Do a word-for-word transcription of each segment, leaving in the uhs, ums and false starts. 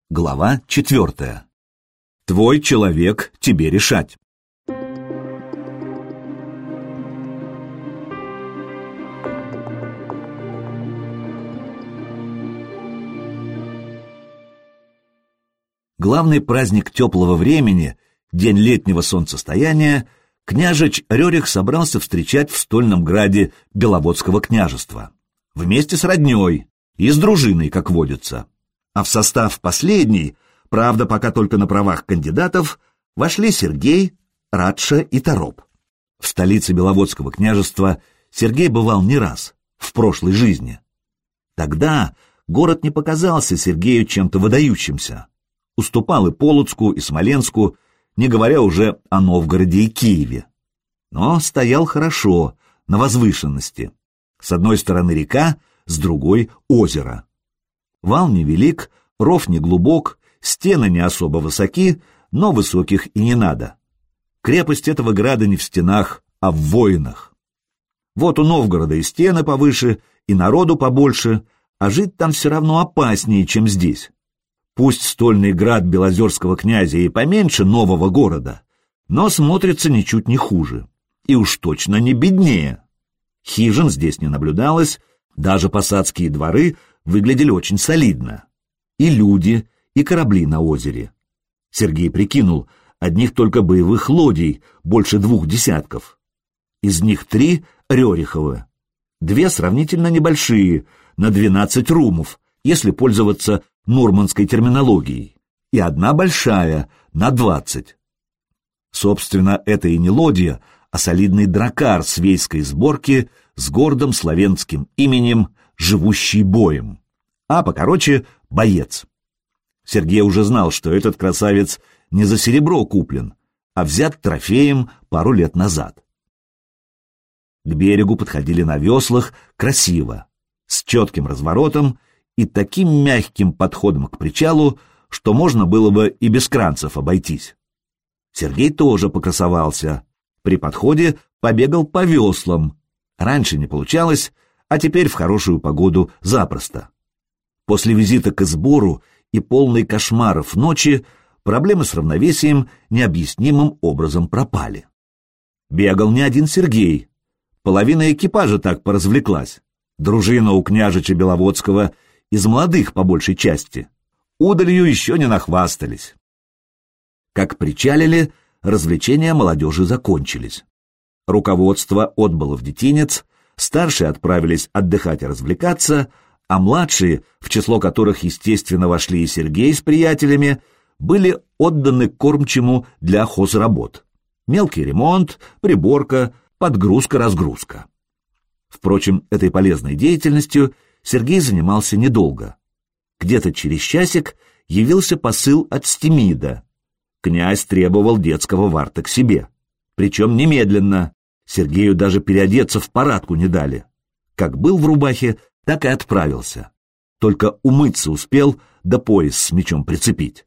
Глава четвертая. Твой человек, тебе решать. Главный праздник теплого времени, день летнего солнцестояния, княжич Рерих собрался встречать в стольном граде Беловодского княжества. Вместе с родней и с дружиной, как водится. А в состав последней, правда, пока только на правах кандидатов, вошли Сергей, Радша и Тороп. В столице Беловодского княжества Сергей бывал не раз, в прошлой жизни. Тогда город не показался Сергею чем-то выдающимся. Уступал и Полоцку, и Смоленску, не говоря уже о Новгороде и Киеве. Но стоял хорошо, на возвышенности. С одной стороны река, с другой — озеро. Вал невелик, ров не глубок, стены не особо высоки, но высоких и не надо. Крепость этого града не в стенах, а в воинах. Вот у Новгорода и стены повыше, и народу побольше, а жить там все равно опаснее, чем здесь. Пусть стольный град Белозерского князя и поменьше нового города, но смотрится ничуть не хуже, и уж точно не беднее. Хижин здесь не наблюдалось, даже посадские дворы выглядели очень солидно. И люди, и корабли на озере. Сергей прикинул, одних только боевых лодий больше двух десятков. Из них три — Рериховы. Две сравнительно небольшие, на двенадцать румов, если пользоваться нурманской терминологией, и одна большая, на двадцать. Собственно, это и не лодья, а солидный дракар свейской сборки с гордым славянским именем «Живущий боем», а покороче — боец. Сергей уже знал, что этот красавец не за серебро куплен, а взят трофеем пару лет назад. К берегу подходили на веслах красиво, с четким разворотом и таким мягким подходом к причалу, что можно было бы и без кранцев обойтись. Сергей тоже покрасовался. При подходе побегал по веслам. Раньше не получалось, а теперь в хорошую погоду запросто. После визита к сбору и полной кошмаров ночи проблемы с равновесием необъяснимым образом пропали. Бегал не один Сергей. Половина экипажа так поразвлеклась. Дружина у княжича Беловодского из молодых по большей части. Удалью еще не нахвастались. Как причалили, развлечения молодежи закончились. Руководство отбыло в детинец, старшие отправились отдыхать и развлекаться, а младшие, в число которых, естественно, вошли и Сергей с приятелями, были отданы кормчему для хозработ. Мелкий ремонт, приборка, подгрузка-разгрузка. Впрочем, этой полезной деятельностью Сергей занимался недолго. Где-то через часик явился посыл от Стимида. Князь требовал детского варта к себе. Причем немедленно. Сергею даже переодеться в парадку не дали. Как был в рубахе, так и отправился. Только умыться успел, да пояс с мечом прицепить.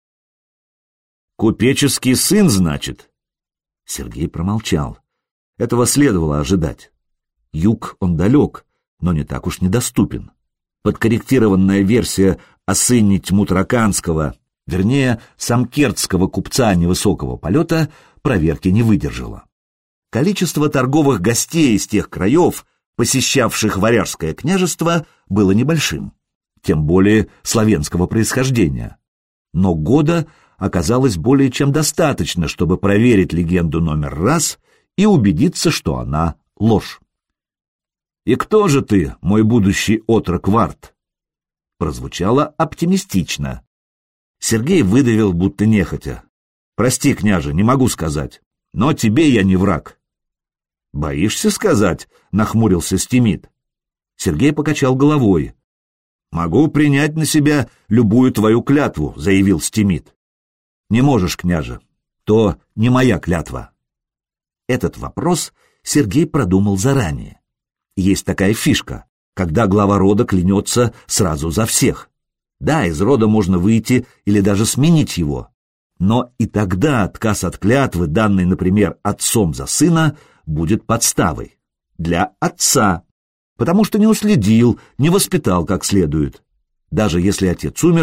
«Купеческий сын, значит?» Сергей промолчал. Этого следовало ожидать. Юг он далек, но не так уж недоступен. Подкорректированная версия о сыне Тьму-Тараканского, вернее, самкертского купца невысокого полета, проверки не выдержала. Количество торговых гостей из тех краев, посещавших Варяжское княжество, было небольшим, тем более славянского происхождения. Но года оказалось более чем достаточно, чтобы проверить легенду номер раз и убедиться, что она ложь. «И кто же ты, мой будущий отрок Варт?» Прозвучало оптимистично. Сергей выдавил, будто нехотя. «Прости, княже, не могу сказать, но тебе я не враг». «Боишься сказать?» — нахмурился Стимид. Сергей покачал головой. «Могу принять на себя любую твою клятву», — заявил Стимид. «Не можешь, княже, то не моя клятва». Этот вопрос Сергей продумал заранее. Есть такая фишка, когда глава рода клянется сразу за всех. Да, из рода можно выйти или даже сменить его, но и тогда отказ от клятвы, данной, например, отцом за сына, будет подставой. Для отца, потому что не уследил, не воспитал как следует. Даже если отец умер,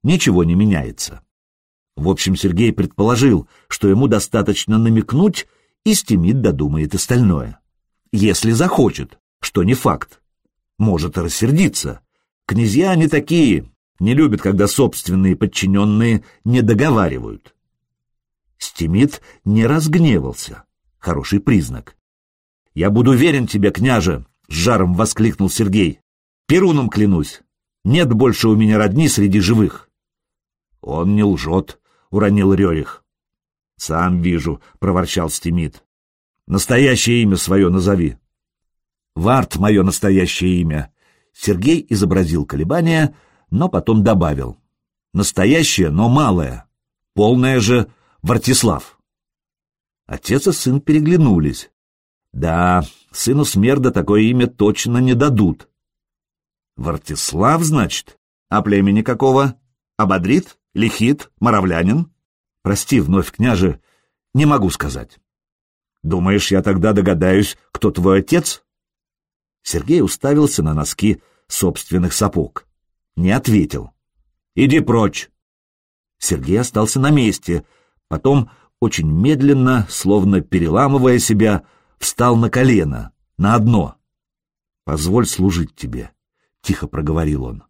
ничего не меняется. В общем, Сергей предположил, что ему достаточно намекнуть, и Стимит додумает остальное. Если захочет, что не факт. Может и рассердиться. Князья они такие, не любят, когда собственные подчиненные не договаривают. Стимит не разгневался. Хороший признак. «Я буду верен тебе, княже!» — с жаром воскликнул Сергей. «Перуном клянусь! Нет больше у меня родни среди живых!» «Он не лжет!» — уронил Рерих. «Сам вижу!» — проворчал Стимит. «Настоящее имя свое назови!» «Варт — мое настоящее имя!» Сергей изобразил колебания, но потом добавил. «Настоящее, но малое. Полное же Вартислав!» Отец и сын переглянулись. Да, сыну Смерда такое имя точно не дадут. Вартислав, значит? А племени какого? Ободрит? Лихит? Моравлянин? Прости, вновь, княже, не могу сказать. Думаешь, я тогда догадаюсь, кто твой отец? Сергей уставился на носки собственных сапог. Не ответил. Иди прочь. Сергей остался на месте, потом, очень медленно, словно переламывая себя, встал на колено, на одно. «Позволь служить тебе», — тихо проговорил он.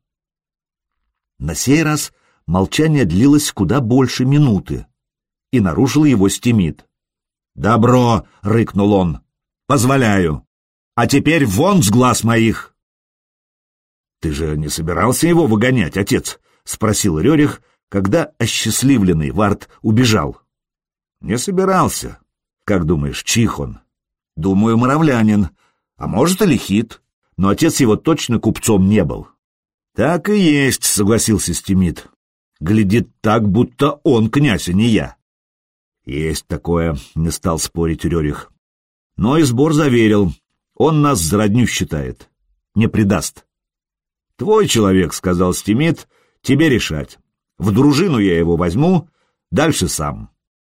На сей раз молчание длилось куда больше минуты, и нарушил его Стимит. «Добро!» — рыкнул он. «Позволяю! А теперь вон с глаз моих!» «Ты же не собирался его выгонять, отец?» — спросил Рерих, когда осчастливленный Варт убежал. «Не собирался. Как думаешь, чих он?» «Думаю, моравлянин, а может и лихит, но отец его точно купцом не был». «Так и есть», — согласился Стимит. «Глядит так, будто он князь, а не я». «Есть такое», — не стал спорить Рерих. Но и сбор заверил, он нас за родню считает, не предаст. «Твой человек», — сказал Стимит, — «тебе решать. В дружину я его возьму, дальше сам».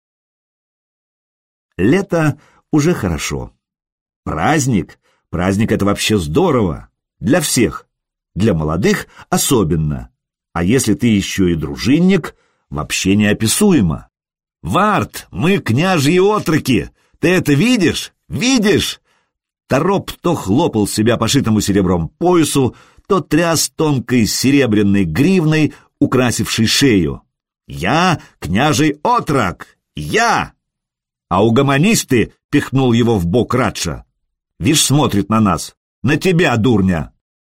Лето уже хорошо. Праздник, праздник — это вообще здорово. Для всех. Для молодых особенно. А если ты еще и дружинник, вообще неописуемо. «Варт, мы княжьи отроки! Ты это видишь? Видишь?» Тороп то хлопал себя пошитому серебром поясу, то тряс тонкой серебряной гривной, украсившей шею. «Я княжий отрок! Я!» «А угомонись ты!» — пихнул его в бок Радша. «Вишь, смотрит на нас! На тебя, дурня!»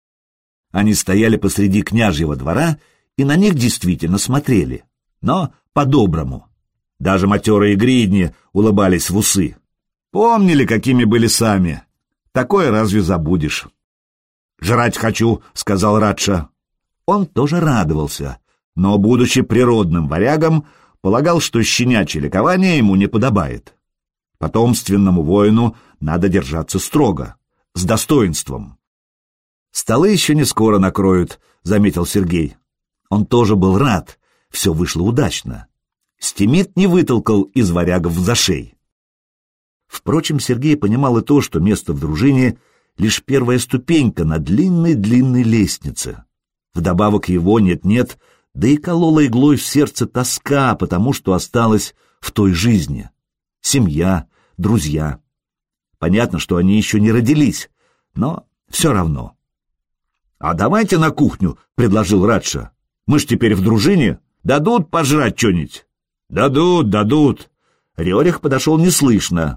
Они стояли посреди княжьего двора, и на них действительно смотрели, но по-доброму. Даже матерые гридни улыбались в усы. Помнили, какими были сами. Такое разве забудешь? «Жрать хочу», — сказал Радша. Он тоже радовался, но, будучи природным варягом, полагал, что щенячье ликование ему не подобает. Потомственному воину надо держаться строго, с достоинством. «Столы еще не скоро накроют», — заметил Сергей. Он тоже был рад, все вышло удачно. Стимит не вытолкал из варягов зашей. Впрочем, Сергей понимал и то, что место в дружине — лишь первая ступенька на длинной-длинной лестнице. Вдобавок его нет-нет, да и колола иглой в сердце тоска, потому что осталась в той жизни. Семья, друзья. Понятно, что они еще не родились, но все равно. «А давайте на кухню», — предложил Радша. «Мы ж теперь в дружине. Дадут пожрать что-нибудь?» «Дадут, дадут». Рерих подошел неслышно.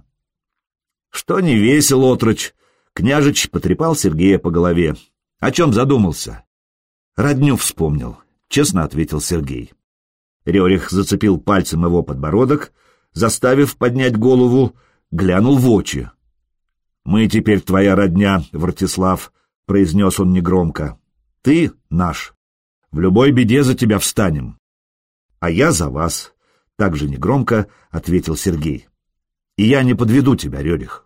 «Что не весел, отрочь?» Княжич потрепал Сергея по голове. «О чем задумался?» «Родню вспомнил», — честно ответил Сергей. Рерих зацепил пальцем его подбородок, заставив поднять голову, глянул в очи. «Мы теперь твоя родня, Вартислав», — произнес он негромко. «Ты наш. В любой беде за тебя встанем». «А я за вас», — также негромко ответил Сергей. «И я не подведу тебя, Рерих».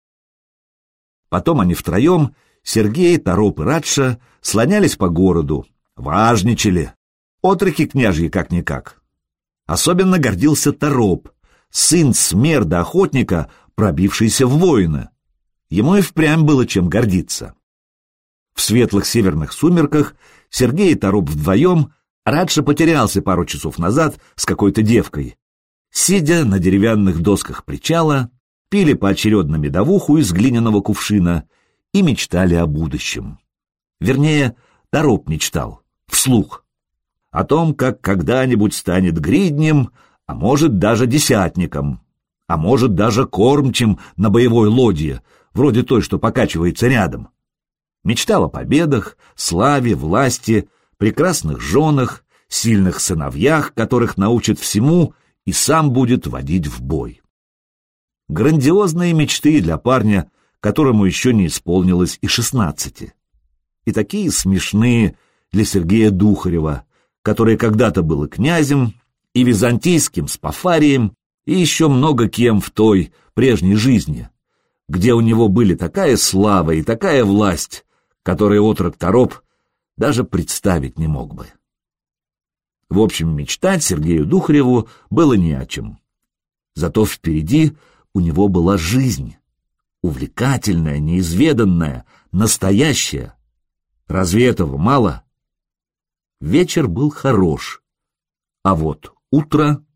Потом они втроем, Сергей, Тороп и Радша, слонялись по городу, важничали. Отроки княжьи как-никак. Особенно гордился Тороп, сын Смерда-охотника, пробившийся в воины. Ему и впрямь было чем гордиться. В светлых северных сумерках Сергей и Тороп вдвоем Радша потерялся пару часов назад с какой-то девкой. Сидя на деревянных досках причала, пили поочередно медовуху из глиняного кувшина и мечтали о будущем. Вернее, Тороп мечтал, вслух, о том, как когда-нибудь станет гриднем, а может даже десятником, а может даже кормчим на боевой лодье, вроде той, что покачивается рядом. Мечтал о победах, славе, власти, прекрасных женах, сильных сыновьях, которых научит всему и сам будет водить в бой. Грандиозные мечты для парня, которому еще не исполнилось и шестнадцати. И такие смешные для Сергея Духарева, который когда-то был и князем, и византийским спафарием, и еще много кем в той прежней жизни, где у него были такая слава и такая власть, которые отрок Тороп даже представить не мог бы. В общем, мечтать Сергею Духареву было не о чем. Зато впереди у него была жизнь, увлекательная, неизведанная, настоящая. Разве этого мало? Вечер был хорош, а вот утро